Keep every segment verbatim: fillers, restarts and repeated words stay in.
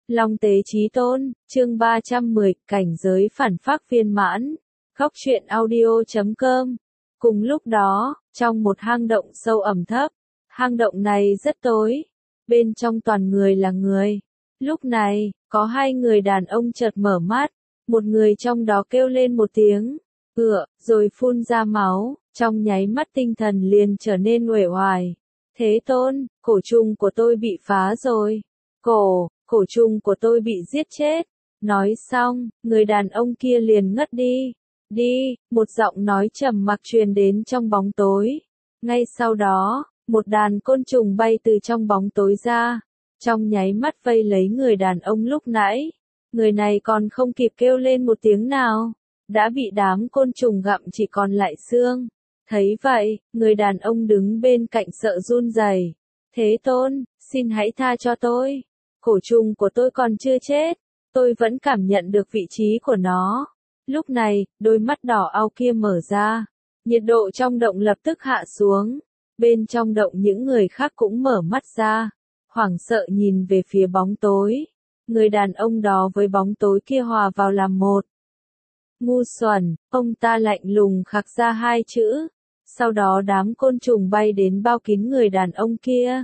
Long tế chí tôn, chương ba trăm mười, cảnh giới phản phác viên mãn. Góc truyện audio chấm com. Cùng lúc đó, trong một hang động sâu ẩm thấp, hang động này rất tối, bên trong toàn người là người. Lúc này, có hai người đàn ông chợt mở mắt, một người trong đó kêu lên một tiếng, ựa, rồi phun ra máu, trong nháy mắt tinh thần liền trở nên uể oải. Thế tôn, cổ trùng của tôi bị phá rồi. Cổ, cổ trùng của tôi bị giết chết. Nói xong, người đàn ông kia liền ngất đi. Đi, một giọng nói trầm mặc truyền đến trong bóng tối. Ngay sau đó, một đàn côn trùng bay từ trong bóng tối ra, trong nháy mắt vây lấy người đàn ông lúc nãy. Người này còn không kịp kêu lên một tiếng nào, đã bị đám côn trùng gặm chỉ còn lại xương. Thấy vậy, người đàn ông đứng bên cạnh sợ run rẩy. Thế tôn, xin hãy tha cho tôi. Cổ trùng của tôi còn chưa chết. Tôi vẫn cảm nhận được vị trí của nó. Lúc này, đôi mắt đỏ au kia mở ra. Nhiệt độ trong động lập tức hạ xuống. Bên trong động những người khác cũng mở mắt ra. Hoảng sợ nhìn về phía bóng tối. Người đàn ông đó với bóng tối kia hòa vào làm một. Ngu xuẩn, ông ta lạnh lùng khạc ra hai chữ. Sau đó đám côn trùng bay đến bao kín người đàn ông kia.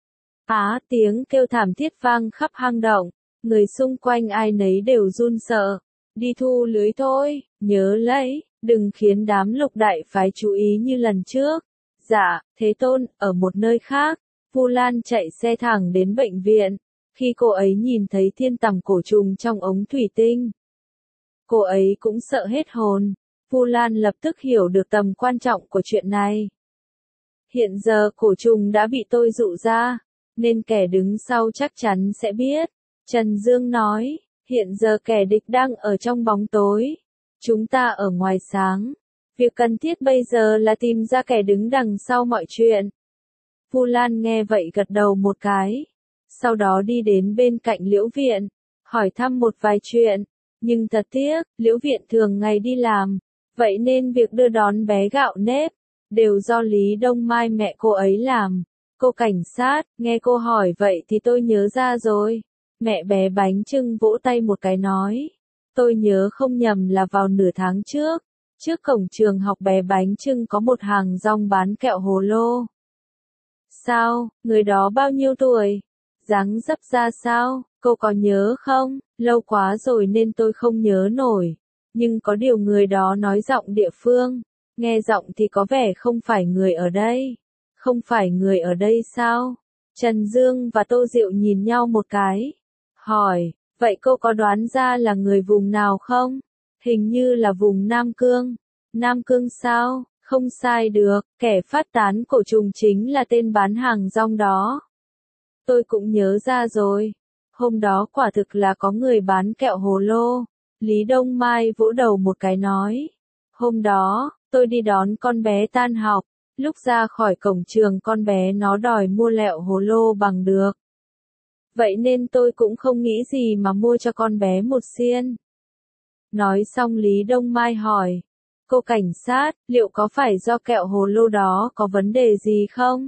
Á, tiếng kêu thảm thiết vang khắp hang động, người xung quanh ai nấy đều run sợ. Đi thu lưới thôi, nhớ lấy, đừng khiến đám lục đại phái chú ý như lần trước. Dạ, thế tôn, ở một nơi khác, Vu Lan chạy xe thẳng đến bệnh viện. Khi cô ấy nhìn thấy thiên tằm cổ trùng trong ống thủy tinh, cô ấy cũng sợ hết hồn. Vu Lan lập tức hiểu được tầm quan trọng của chuyện này. Hiện giờ cổ trùng đã bị tôi dụ ra, nên kẻ đứng sau chắc chắn sẽ biết. Trần Dương nói, hiện giờ kẻ địch đang ở trong bóng tối. Chúng ta ở ngoài sáng. Việc cần thiết bây giờ là tìm ra kẻ đứng đằng sau mọi chuyện. Vu Lan nghe vậy gật đầu một cái. Sau đó đi đến bên cạnh Liễu Viện, hỏi thăm một vài chuyện. Nhưng thật tiếc, Liễu Viện thường ngày đi làm. Vậy nên việc đưa đón bé gạo nếp, đều do Lý Đông Mai mẹ cô ấy làm. Cô cảnh sát, nghe cô hỏi vậy thì tôi nhớ ra rồi. Mẹ bé bánh chưng vỗ tay một cái nói. Tôi nhớ không nhầm là vào nửa tháng trước. Trước cổng trường học bé bánh chưng có một hàng rong bán kẹo hồ lô. Sao, người đó bao nhiêu tuổi? Dáng dấp ra sao? Cô có nhớ không? Lâu quá rồi nên tôi không nhớ nổi. Nhưng có điều người đó nói giọng địa phương. Nghe giọng thì có vẻ không phải người ở đây. Không phải người ở đây sao? Trần Dương và Tô Diệu nhìn nhau một cái. Hỏi, vậy cô có đoán ra là người vùng nào không? Hình như là vùng Nam Cương. Nam Cương sao? Không sai được, kẻ phát tán cổ trùng chính là tên bán hàng rong đó. Tôi cũng nhớ ra rồi. Hôm đó quả thực là có người bán kẹo hồ lô. Lý Đông Mai vỗ đầu một cái nói. Hôm đó, tôi đi đón con bé tan học. Lúc ra khỏi cổng trường con bé nó đòi mua lẹo hồ lô bằng được. Vậy nên tôi cũng không nghĩ gì mà mua cho con bé một xiên. Nói xong Lý Đông Mai hỏi. Cô cảnh sát, liệu có phải do kẹo hồ lô đó có vấn đề gì không?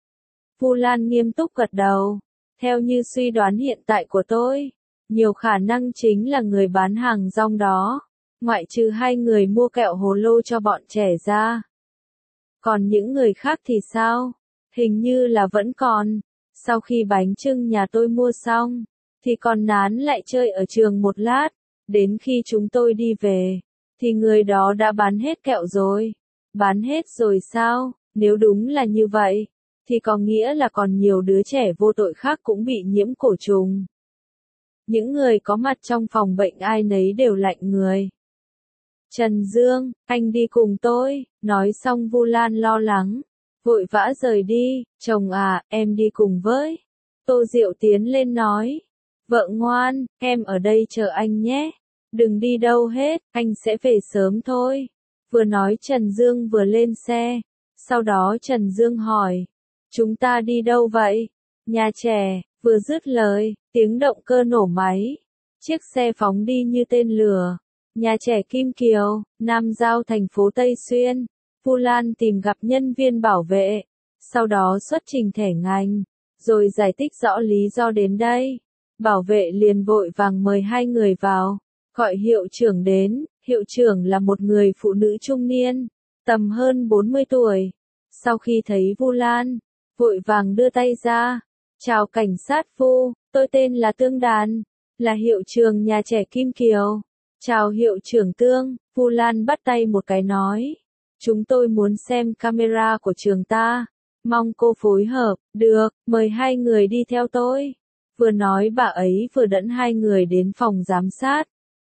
Vu Lan nghiêm túc gật đầu. Theo như suy đoán hiện tại của tôi, nhiều khả năng chính là người bán hàng rong đó. Ngoại trừ hai người mua kẹo hồ lô cho bọn trẻ ra. Còn những người khác thì sao? Hình như là vẫn còn. Sau khi bánh chưng nhà tôi mua xong, thì còn nán lại chơi ở trường một lát. Đến khi chúng tôi đi về, thì người đó đã bán hết kẹo rồi. Bán hết rồi sao? Nếu đúng là như vậy, thì có nghĩa là còn nhiều đứa trẻ vô tội khác cũng bị nhiễm cổ trùng. Những người có mặt trong phòng bệnh ai nấy đều lạnh người. Trần Dương, anh đi cùng tôi. Nói xong Vu Lan lo lắng, vội vã rời đi. Chồng à, em đi cùng với. Tô Diệu tiến lên nói. Vợ ngoan, em ở đây chờ anh nhé. Đừng đi đâu hết, anh sẽ về sớm thôi. Vừa nói Trần Dương vừa lên xe. Sau đó Trần Dương hỏi. Chúng ta đi đâu vậy? Nhà trẻ. Vừa dứt lời, tiếng động cơ nổ máy. Chiếc xe phóng đi như tên lửa. Nhà trẻ Kim Kiều, Nam Giao thành phố Tây Xuyên. Vu Lan tìm gặp nhân viên bảo vệ. Sau đó xuất trình thẻ ngành. Rồi giải thích rõ lý do đến đây. Bảo vệ liền vội vàng mời hai người vào, gọi hiệu trưởng đến. Hiệu trưởng là một người phụ nữ trung niên, tầm hơn bốn mươi tuổi. Sau khi thấy Vu Lan, vội vàng đưa tay ra. Chào cảnh sát Vu, tôi tên là Tương Đàn, là hiệu trưởng nhà trẻ Kim Kiều. Chào hiệu trưởng Tương, Vu Lan bắt tay một cái nói. Chúng tôi muốn xem camera của trường ta, mong cô phối hợp. Được, mời hai người đi theo tôi. Vừa nói bà ấy vừa dẫn hai người đến phòng giám sát.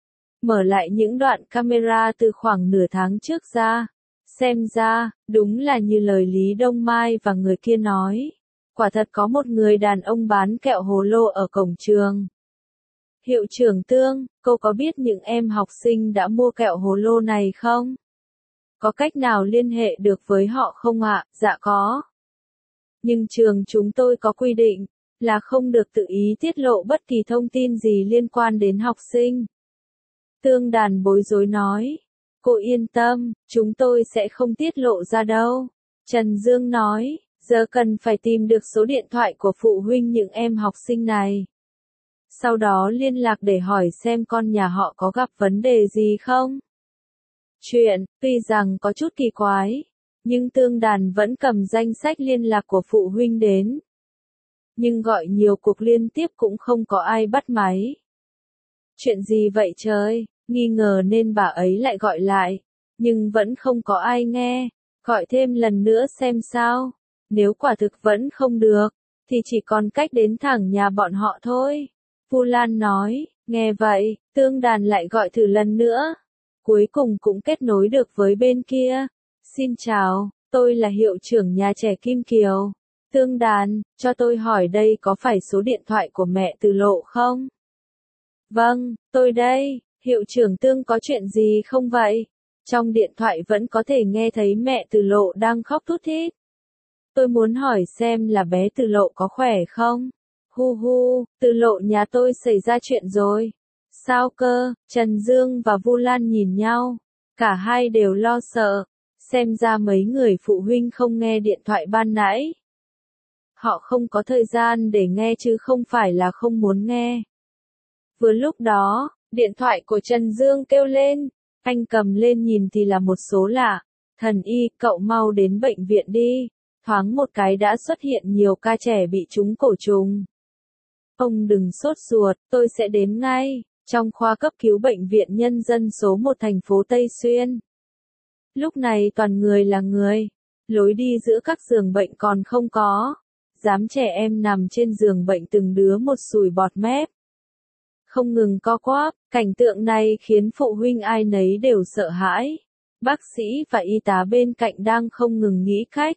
Mở lại những đoạn camera từ khoảng nửa tháng trước ra. Xem ra, đúng là như lời Lý Đông Mai và người kia nói. Quả thật có một người đàn ông bán kẹo hồ lô ở cổng trường. Hiệu trưởng Tương, cô có biết những em học sinh đã mua kẹo hồ lô này không? Có cách nào liên hệ được với họ không ạ? Dạ có. Nhưng trường chúng tôi có quy định, là không được tự ý tiết lộ bất kỳ thông tin gì liên quan đến học sinh. Tương Đàn bối rối nói. Cô yên tâm, chúng tôi sẽ không tiết lộ ra đâu. Trần Dương nói, giờ cần phải tìm được số điện thoại của phụ huynh những em học sinh này. Sau đó liên lạc để hỏi xem con nhà họ có gặp vấn đề gì không. Chuyện, tuy rằng có chút kỳ quái, nhưng Tương Đàn vẫn cầm danh sách liên lạc của phụ huynh đến. Nhưng gọi nhiều cuộc liên tiếp cũng không có ai bắt máy. Chuyện gì vậy trời, nghi ngờ nên bà ấy lại gọi lại, nhưng vẫn không có ai nghe, gọi thêm lần nữa xem sao. Nếu quả thực vẫn không được, thì chỉ còn cách đến thẳng nhà bọn họ thôi. Vu Lan nói, nghe vậy, Tương Đàn lại gọi thử lần nữa. Cuối cùng cũng kết nối được với bên kia. Xin chào, tôi là hiệu trưởng nhà trẻ Kim Kiều. Tương Đàn, cho tôi hỏi đây có phải số điện thoại của mẹ Từ Lộ không? Vâng, tôi đây. Hiệu trưởng Tương có chuyện gì không vậy? Trong điện thoại vẫn có thể nghe thấy mẹ Từ Lộ đang khóc thút thít. Tôi muốn hỏi xem là bé Từ Lộ có khỏe không? Hu hu, Từ Lộ nhà tôi xảy ra chuyện rồi. Sao cơ? Trần Dương và Vu Lan nhìn nhau. Cả hai đều lo sợ. Xem ra mấy người phụ huynh không nghe điện thoại ban nãy. Họ không có thời gian để nghe chứ không phải là không muốn nghe. Vừa lúc đó, điện thoại của Trần Dương kêu lên. Anh cầm lên nhìn thì là một số lạ. Thần y, cậu mau đến bệnh viện đi. Thoáng một cái đã xuất hiện nhiều ca trẻ bị trúng cổ trùng. Ông đừng sốt ruột, tôi sẽ đến ngay. Trong khoa cấp cứu bệnh viện nhân dân số một thành phố Tây Xuyên. Lúc này toàn người là người. Lối đi giữa các giường bệnh còn không có. Dám trẻ em nằm trên giường bệnh từng đứa một sùi bọt mép. Không ngừng co quắp, cảnh tượng này khiến phụ huynh ai nấy đều sợ hãi. Bác sĩ và y tá bên cạnh đang không ngừng nghĩ cách.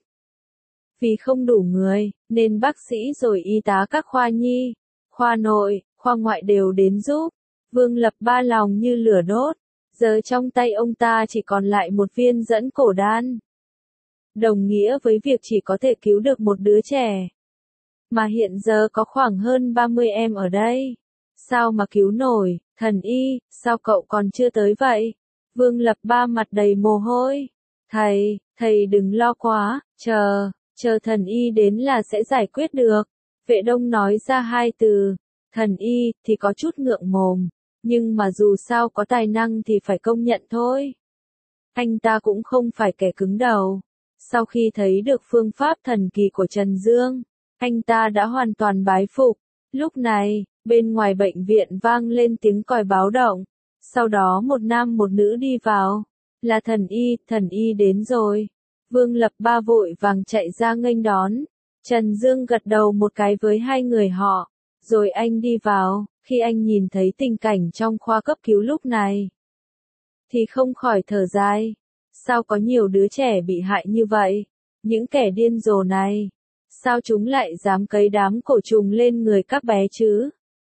Vì không đủ người, nên bác sĩ rồi y tá các khoa nhi, khoa nội, khoa ngoại đều đến giúp. Vương Lập ba lòng như lửa đốt. Giờ trong tay ông ta chỉ còn lại một viên dẫn cổ đan. Đồng nghĩa với việc chỉ có thể cứu được một đứa trẻ. Mà hiện giờ có khoảng hơn ba mươi em ở đây. Sao mà cứu nổi, thần y, sao cậu còn chưa tới vậy? Vương Lập ba mặt đầy mồ hôi. Thầy, thầy đừng lo quá, chờ, chờ thần y đến là sẽ giải quyết được. Vệ Đông nói ra hai từ, thần y, thì có chút ngượng mồm. Nhưng mà dù sao có tài năng thì phải công nhận thôi. Anh ta cũng không phải kẻ cứng đầu. Sau khi thấy được phương pháp thần kỳ của Trần Dương, anh ta đã hoàn toàn bái phục. Lúc này, bên ngoài bệnh viện vang lên tiếng còi báo động. Sau đó một nam một nữ đi vào. Là thần y, thần y đến rồi. Vương Lập ba vội vàng chạy ra nghênh đón. Trần Dương gật đầu một cái với hai người họ. Rồi anh đi vào. Khi anh nhìn thấy tình cảnh trong khoa cấp cứu lúc này, thì không khỏi thở dài. Sao có nhiều đứa trẻ bị hại như vậy? Những kẻ điên rồ này, sao chúng lại dám cấy đám cổ trùng lên người các bé chứ?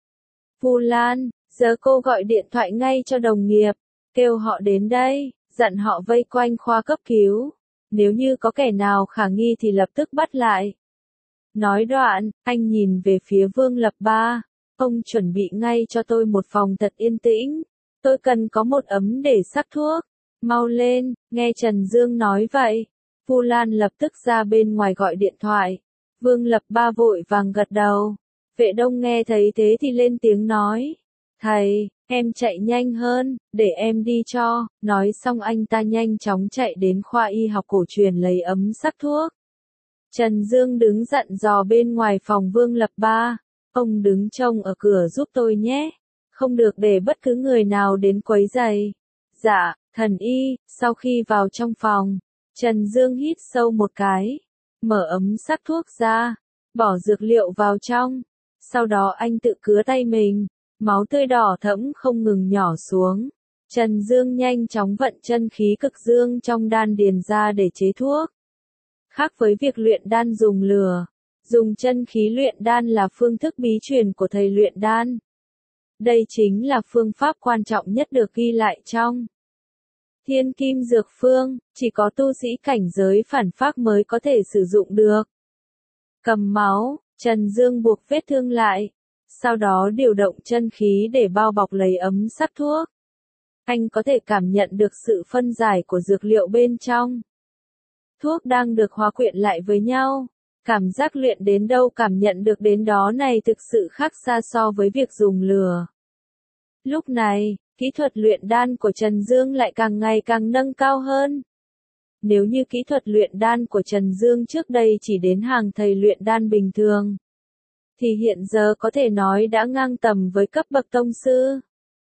Vu Lan, giờ cô gọi điện thoại ngay cho đồng nghiệp, kêu họ đến đây, dặn họ vây quanh khoa cấp cứu. Nếu như có kẻ nào khả nghi thì lập tức bắt lại. Nói đoạn, anh nhìn về phía Vương Lập ba. Ông chuẩn bị ngay cho tôi một phòng thật yên tĩnh. Tôi cần có một ấm để sắc thuốc. Mau lên, nghe Trần Dương nói vậy. Vu Lan lập tức ra bên ngoài gọi điện thoại. Vương Lập ba vội vàng gật đầu. Vệ Đông nghe thấy thế thì lên tiếng nói. Thầy, em chạy nhanh hơn, để em đi cho. Nói xong anh ta nhanh chóng chạy đến khoa y học cổ truyền lấy ấm sắc thuốc. Trần Dương đứng dặn dò bên ngoài phòng Vương Lập Ba. Ông đứng trông ở cửa giúp tôi nhé. Không được để bất cứ người nào đến quấy rầy. Dạ, thần y. Sau khi vào trong phòng, Trần Dương hít sâu một cái. Mở ấm sắc thuốc ra. Bỏ dược liệu vào trong. Sau đó anh tự cứa tay mình. Máu tươi đỏ thẫm không ngừng nhỏ xuống. Trần Dương nhanh chóng vận chân khí cực dương trong đan điền ra để chế thuốc. Khác với việc luyện đan dùng lửa, dùng chân khí luyện đan là phương thức bí truyền của thầy luyện đan. Đây chính là phương pháp quan trọng nhất được ghi lại trong Thiên Kim Dược Phương, chỉ có tu sĩ cảnh giới phản phác mới có thể sử dụng được. Cầm máu, Trần Dương buộc vết thương lại, sau đó điều động chân khí để bao bọc lấy ấm sắc thuốc. Anh có thể cảm nhận được sự phân giải của dược liệu bên trong. Thuốc đang được hòa quyện lại với nhau. Cảm giác luyện đến đâu cảm nhận được đến đó này thực sự khác xa so với việc dùng lửa. Lúc này, kỹ thuật luyện đan của Trần Dương lại càng ngày càng nâng cao hơn. Nếu như kỹ thuật luyện đan của Trần Dương trước đây chỉ đến hàng thầy luyện đan bình thường, thì hiện giờ có thể nói đã ngang tầm với cấp bậc tông sư.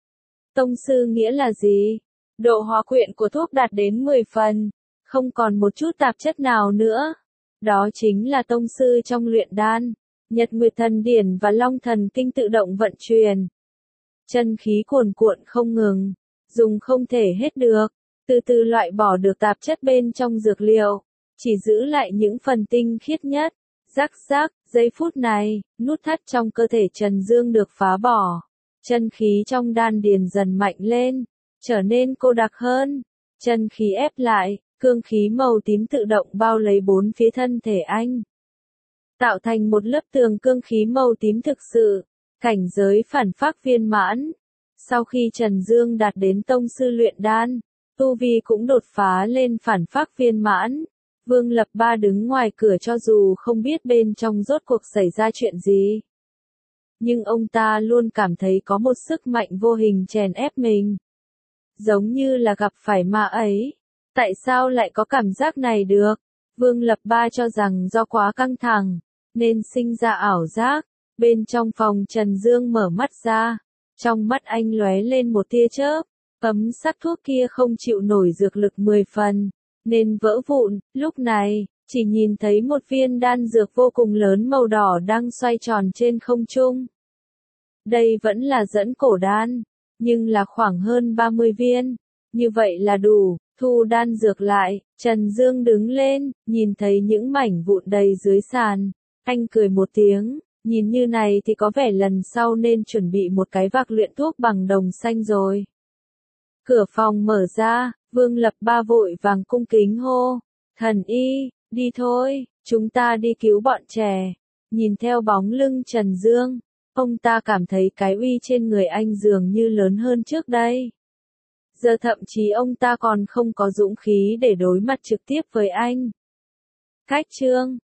Tông sư nghĩa là gì? Độ hòa quyện của thuốc đạt đến mười phần, không còn một chút tạp chất nào nữa. Đó chính là tông sư trong luyện đan. Nhật Nguyệt Thần Điển và Long Thần Kinh tự động vận chuyển. Chân khí cuồn cuộn không ngừng, dùng không thể hết được, từ từ loại bỏ được tạp chất bên trong dược liệu, chỉ giữ lại những phần tinh khiết nhất. Rắc rắc, giây phút này, nút thắt trong cơ thể Trần Dương được phá bỏ. Chân khí trong đan điền dần mạnh lên, trở nên cô đặc hơn. Chân khí ép lại, cương khí màu tím tự động bao lấy bốn phía thân thể anh, tạo thành một lớp tường cương khí màu tím thực sự. Cảnh giới phản phác viên mãn. Sau khi Trần Dương đạt đến tông sư luyện đan, tu vi cũng đột phá lên phản phác viên mãn. Vương Lập Ba đứng ngoài cửa cho dù không biết bên trong rốt cuộc xảy ra chuyện gì, nhưng ông ta luôn cảm thấy có một sức mạnh vô hình chèn ép mình. Giống như là gặp phải ma ấy. Tại sao lại có cảm giác này được? Vương Lập Ba cho rằng do quá căng thẳng, nên sinh ra ảo giác. Bên trong phòng Trần Dương mở mắt ra. Trong mắt anh lóe lên một tia chớp. Ấm sắc thuốc kia không chịu nổi dược lực mười phần, nên vỡ vụn. Lúc này, chỉ nhìn thấy một viên đan dược vô cùng lớn màu đỏ đang xoay tròn trên không trung. Đây vẫn là dẫn cổ đan, nhưng là khoảng hơn ba mươi viên. Như vậy là đủ. Thu đan dược lại, Trần Dương đứng lên, nhìn thấy những mảnh vụn đầy dưới sàn. Anh cười một tiếng, nhìn như này thì có vẻ lần sau nên chuẩn bị một cái vạc luyện thuốc bằng đồng xanh rồi. Cửa phòng mở ra, Vương Lập Ba vội vàng cung kính hô. Thần y, đi thôi, chúng ta đi cứu bọn trẻ. Nhìn theo bóng lưng Trần Dương, ông ta cảm thấy cái uy trên người anh dường như lớn hơn trước đây. Giờ thậm chí ông ta còn không có dũng khí để đối mặt trực tiếp với anh. Cách chương